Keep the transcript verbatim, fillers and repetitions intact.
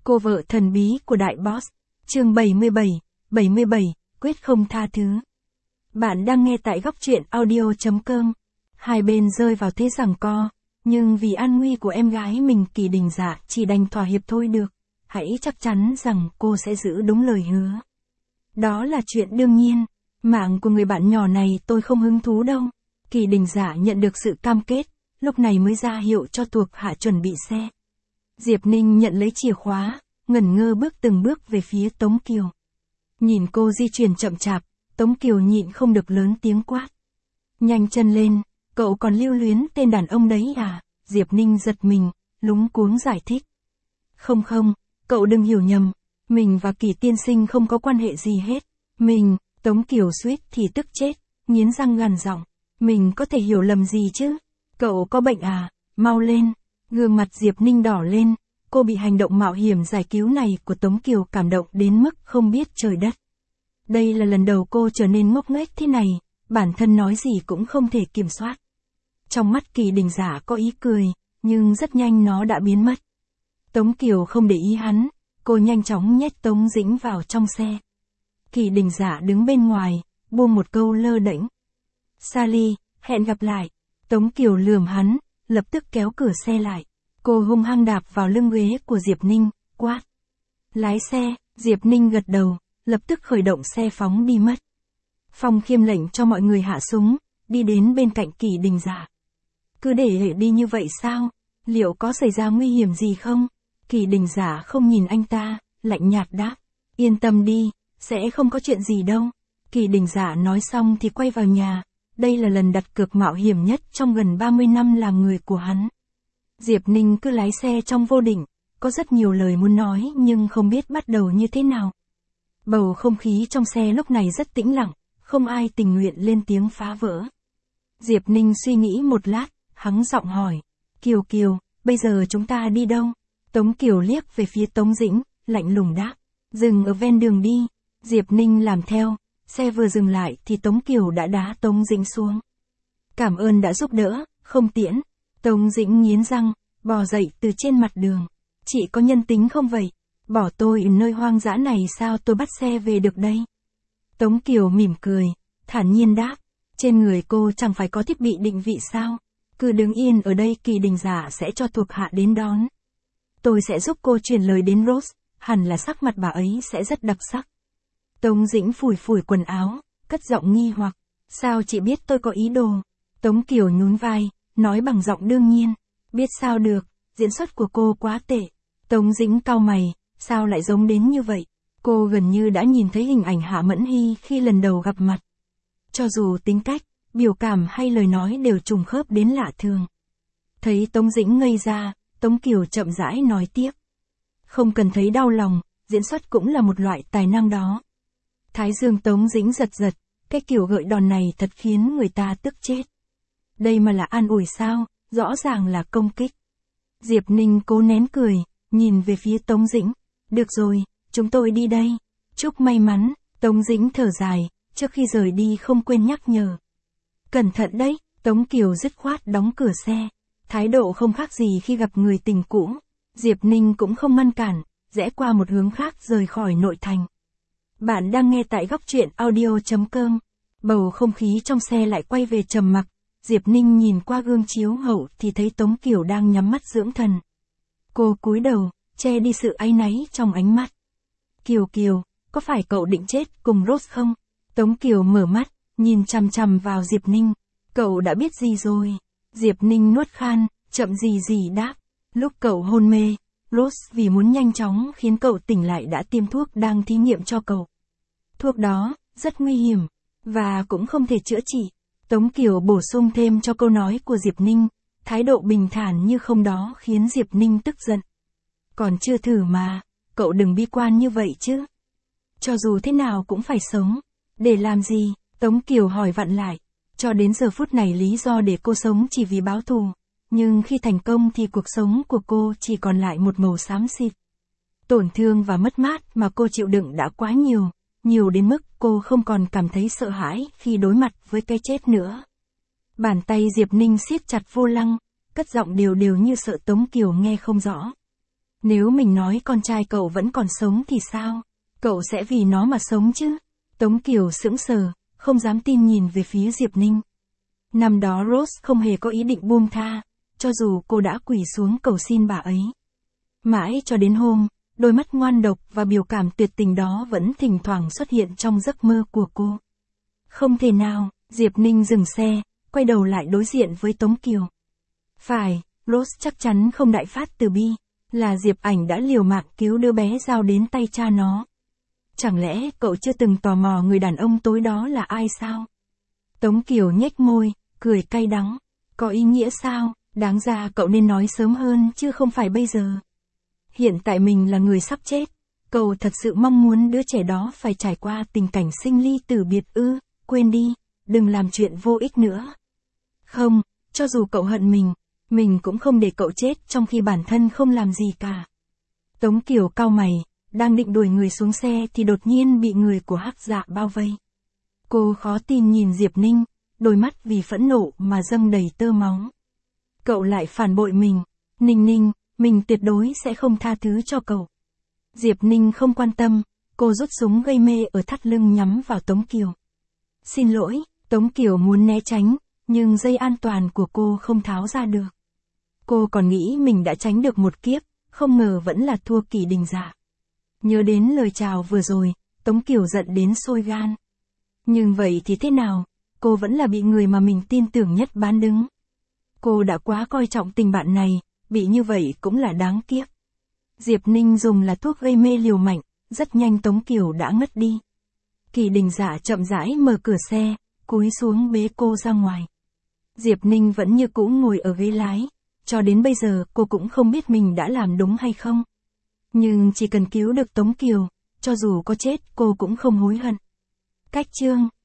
Cô vợ thần bí của đại boss. Chương bảy mươi bảy, bảy mươi bảy, quyết không tha thứ. Bạn đang nghe tại góc truyện audio chấm com. Hai bên rơi vào thế giằng co, nhưng vì an nguy của em gái mình Kỳ Đình Dạ chỉ đành thỏa hiệp thôi được. Hãy chắc chắn rằng cô sẽ giữ đúng lời hứa. Đó là chuyện đương nhiên, mạng của người bạn nhỏ này tôi không hứng thú đâu. Kỳ Đình Dạ nhận được sự cam kết, lúc này mới ra hiệu cho thuộc hạ chuẩn bị xe. Diệp Ninh nhận lấy chìa khóa, ngẩn ngơ bước từng bước về phía Tống Kiều. Nhìn cô di chuyển chậm chạp, Tống Kiều nhịn không được lớn tiếng quát. Nhanh chân lên, cậu còn lưu luyến tên đàn ông đấy à? Diệp Ninh giật mình, lúng cuống giải thích. Không không, cậu đừng hiểu nhầm, mình và Kỳ tiên sinh không có quan hệ gì hết. Mình, Tống Kiều suýt thì tức chết, nghiến răng gằn giọng. Mình có thể hiểu lầm gì chứ? Cậu có bệnh à? Mau lên. Gương mặt Diệp Ninh đỏ lên, cô bị hành động mạo hiểm giải cứu này của Tống Kiều cảm động đến mức không biết trời đất. Đây là lần đầu cô trở nên ngốc nghếch thế này, bản thân nói gì cũng không thể kiểm soát. Trong mắt Kỳ Đình Dạ có ý cười, nhưng rất nhanh nó đã biến mất. Tống Kiều không để ý hắn, cô nhanh chóng nhét Tống Dĩnh vào trong xe. Kỳ Đình Dạ đứng bên ngoài, buông một câu lơ đễnh. Sally, hẹn gặp lại. Tống Kiều lườm hắn, lập tức kéo cửa xe lại. Cô hung hăng đạp vào lưng ghế của Diệp Ninh, quát. Lái xe. Diệp Ninh gật đầu, lập tức khởi động xe phóng đi mất. Phong Khiêm lệnh cho mọi người hạ súng, đi đến bên cạnh Kỳ Đình Dạ. Cứ để đi như vậy sao? Liệu có xảy ra nguy hiểm gì không? Kỳ Đình Dạ không nhìn anh ta, lạnh nhạt đáp. Yên tâm đi, sẽ không có chuyện gì đâu. Kỳ Đình Dạ nói xong thì quay vào nhà. Đây là lần đặt cược mạo hiểm nhất trong gần ba mươi năm làm người của hắn. Diệp Ninh cứ lái xe trong vô định, có rất nhiều lời muốn nói nhưng không biết bắt đầu như thế nào. Bầu không khí trong xe lúc này rất tĩnh lặng, không ai tình nguyện lên tiếng phá vỡ. Diệp Ninh suy nghĩ một lát, hắng giọng hỏi. Kiều Kiều, bây giờ chúng ta đi đâu? Tống Kiều liếc về phía Tống Dĩnh, lạnh lùng đáp. Dừng ở ven đường đi. Diệp Ninh làm theo. Xe vừa dừng lại thì Tống Kiều đã đá Tống Dĩnh xuống. Cảm ơn đã giúp đỡ, không tiễn. Tống Dĩnh nghiến răng, bò dậy từ trên mặt đường. Chị có nhân tính không vậy? Bỏ tôi ở nơi hoang dã này sao tôi bắt xe về được đây? Tống Kiều mỉm cười, thản nhiên đáp. Trên người cô chẳng phải có thiết bị định vị sao? Cứ đứng yên ở đây Kỳ Đình Dạ sẽ cho thuộc hạ đến đón. Tôi sẽ giúp cô truyền lời đến Rose, hẳn là sắc mặt bà ấy sẽ rất đặc sắc. Tống Dĩnh phủi phủi quần áo, cất giọng nghi hoặc. Sao chị biết tôi có ý đồ? Tống Kiều nhún vai, nói bằng giọng đương nhiên. Biết sao được, diễn xuất của cô quá tệ. Tống Dĩnh cau mày, sao lại giống đến như vậy? Cô gần như đã nhìn thấy hình ảnh Hạ Mẫn Hy khi lần đầu gặp mặt. Cho dù tính cách, biểu cảm hay lời nói đều trùng khớp đến lạ thường. Thấy Tống Dĩnh ngây ra, Tống Kiều chậm rãi nói tiếp. Không cần thấy đau lòng, diễn xuất cũng là một loại tài năng đó. Thái dương Tống Dĩnh giật giật, cái kiểu gợi đòn này thật khiến người ta tức chết. Đây mà là an ủi sao, rõ ràng là công kích. Diệp Ninh cố nén cười, nhìn về phía Tống Dĩnh. Được rồi, chúng tôi đi đây. Chúc may mắn. Tống Dĩnh thở dài, trước khi rời đi không quên nhắc nhở. Cẩn thận đấy. Tống Kiều dứt khoát đóng cửa xe. Thái độ không khác gì khi gặp người tình cũ. Diệp Ninh cũng không ngăn cản, rẽ qua một hướng khác rời khỏi nội thành. Bạn đang nghe tại góc truyện audio chấm com. Bầu không khí trong xe lại quay về trầm mặc. Diệp Ninh nhìn qua gương chiếu hậu thì thấy Tống Kiều đang nhắm mắt dưỡng thần. Cô cúi đầu, che đi sự áy náy trong ánh mắt. Kiều Kiều, có phải cậu định chết cùng Rose không? Tống Kiều mở mắt, nhìn chằm chằm vào Diệp Ninh. Cậu đã biết gì rồi? Diệp Ninh nuốt khan, chậm gì gì đáp. Lúc cậu hôn mê, Rose vì muốn nhanh chóng khiến cậu tỉnh lại đã tiêm thuốc đang thí nghiệm cho cậu. Thuốc đó, rất nguy hiểm, và cũng không thể chữa trị. Tống Kiều bổ sung thêm cho câu nói của Diệp Ninh, thái độ bình thản như không đó khiến Diệp Ninh tức giận. Còn chưa thử mà, cậu đừng bi quan như vậy chứ. Cho dù thế nào cũng phải sống. Để làm gì? Tống Kiều hỏi vặn lại. Cho đến giờ phút này lý do để cô sống chỉ vì báo thù. Nhưng khi thành công thì cuộc sống của cô chỉ còn lại một màu xám xịt. Tổn thương và mất mát mà cô chịu đựng đã quá nhiều. Nhiều đến mức cô không còn cảm thấy sợ hãi khi đối mặt với cái chết nữa. Bàn tay Diệp Ninh siết chặt vô lăng, cất giọng đều đều như sợ Tống Kiều nghe không rõ. Nếu mình nói con trai cậu vẫn còn sống thì sao? Cậu sẽ vì nó mà sống chứ? Tống Kiều sững sờ, không dám tin nhìn về phía Diệp Ninh. Năm đó Rose không hề có ý định buông tha, cho dù cô đã quỳ xuống cầu xin bà ấy. Mãi cho đến hôm, đôi mắt ngoan độc và biểu cảm tuyệt tình đó vẫn thỉnh thoảng xuất hiện trong giấc mơ của cô. Không thể nào, Diệp Ninh dừng xe, quay đầu lại đối diện với Tống Kiều. Phải, Rose chắc chắn không đại phát từ bi, là Diệp Ảnh đã liều mạng cứu đứa bé giao đến tay cha nó. Chẳng lẽ cậu chưa từng tò mò người đàn ông tối đó là ai sao? Tống Kiều nhếch môi, cười cay đắng. Có ý nghĩa sao? Đáng ra cậu nên nói sớm hơn chứ không phải bây giờ. Hiện tại mình là người sắp chết. Cậu thật sự mong muốn đứa trẻ đó phải trải qua tình cảnh sinh ly tử biệt ư? Quên đi, đừng làm chuyện vô ích nữa. Không, cho dù cậu hận mình, mình cũng không để cậu chết trong khi bản thân không làm gì cả. Tống Kiều cau mày, đang định đuổi người xuống xe thì đột nhiên bị người của Hắc Dạ bao vây. Cô khó tin nhìn Diệp Ninh, đôi mắt vì phẫn nộ mà dâng đầy tơ máu. Cậu lại phản bội mình. Ninh Ninh, mình tuyệt đối sẽ không tha thứ cho cậu. Diệp Ninh không quan tâm, cô rút súng gây mê ở thắt lưng nhắm vào Tống Kiều. Xin lỗi, Tống Kiều muốn né tránh, nhưng dây an toàn của cô không tháo ra được. Cô còn nghĩ mình đã tránh được một kiếp, không ngờ vẫn là thua Kỷ Đình Dạ. Nhớ đến lời chào vừa rồi, Tống Kiều giận đến sôi gan. Nhưng vậy thì thế nào, cô vẫn là bị người mà mình tin tưởng nhất bán đứng. Cô đã quá coi trọng tình bạn này, bị như vậy cũng là đáng kiếp. Diệp Ninh dùng là thuốc gây mê liều mạnh, rất nhanh Tống Kiều đã ngất đi. Kỷ Đình Dạ chậm rãi mở cửa xe, cúi xuống bế cô ra ngoài. Diệp Ninh vẫn như cũ ngồi ở ghế lái, cho đến bây giờ cô cũng không biết mình đã làm đúng hay không. Nhưng chỉ cần cứu được Tống Kiều, cho dù có chết cô cũng không hối hận. Cách chương